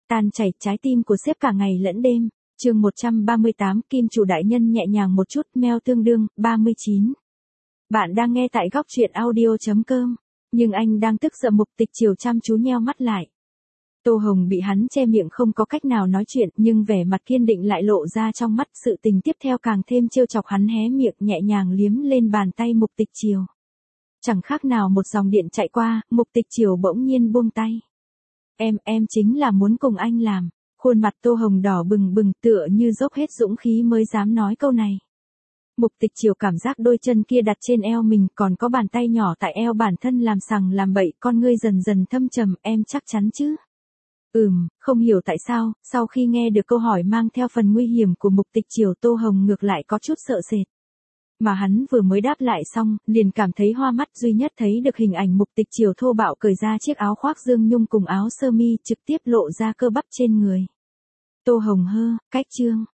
tan chảy trái tim của sếp cả ngày lẫn đêm. Chương 138, Kim chủ đại nhân nhẹ nhàng một chút, mail tương đương, 39. Bạn đang nghe tại góc truyện audio.com, nhưng anh đang tức giận. Mục Tịch Chiều chăm chú nheo mắt lại. Tô Hồng bị hắn che miệng không có cách nào nói chuyện, nhưng vẻ mặt kiên định lại lộ ra trong mắt. Sự tình tiếp theo càng thêm trêu chọc hắn, hé miệng nhẹ nhàng liếm lên bàn tay Mục Tịch Chiều. Chẳng khác nào một dòng điện chạy qua, Mục Tịch Chiều bỗng nhiên buông tay. Em chính là muốn cùng anh làm. Khuôn mặt Tô Hồng đỏ bừng bừng, tựa như dốc hết dũng khí mới dám nói câu này. Mục Tịch Chiều cảm giác đôi chân kia đặt trên eo mình, còn có bàn tay nhỏ tại eo bản thân làm sằng làm bậy, con ngươi dần dần thâm trầm. Em chắc chắn chứ? Không hiểu tại sao, sau khi nghe được câu hỏi mang theo phần nguy hiểm của Mục Tịch Chiều, Tô Hồng ngược lại có chút sợ sệt. Mà hắn vừa mới đáp lại xong, liền cảm thấy hoa mắt, duy nhất thấy được hình ảnh Mục Tịch Chiều thô bạo cởi ra chiếc áo khoác dương nhung cùng áo sơ mi, trực tiếp lộ ra cơ bắp trên người. Tô Hồng cách chương.